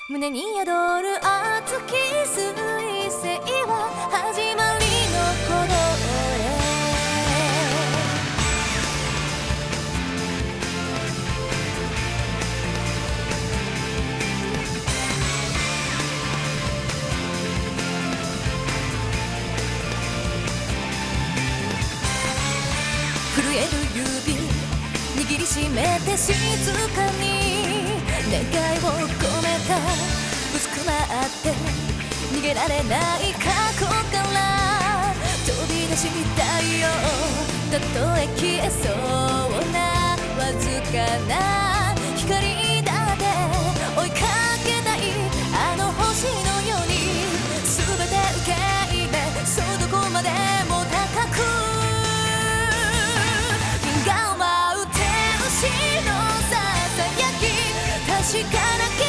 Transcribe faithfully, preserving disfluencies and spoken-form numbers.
胸に宿る熱き彗星は始まりの鼓動へ震える指握りしめて静かに願いを込めた薄くなって逃げられない過去から飛び出したいよたとえ消えそうなわずかな光だって追いかけたいあの星のように全て受け入れそうどこまでも高く銀河を舞う天使のささやき確かな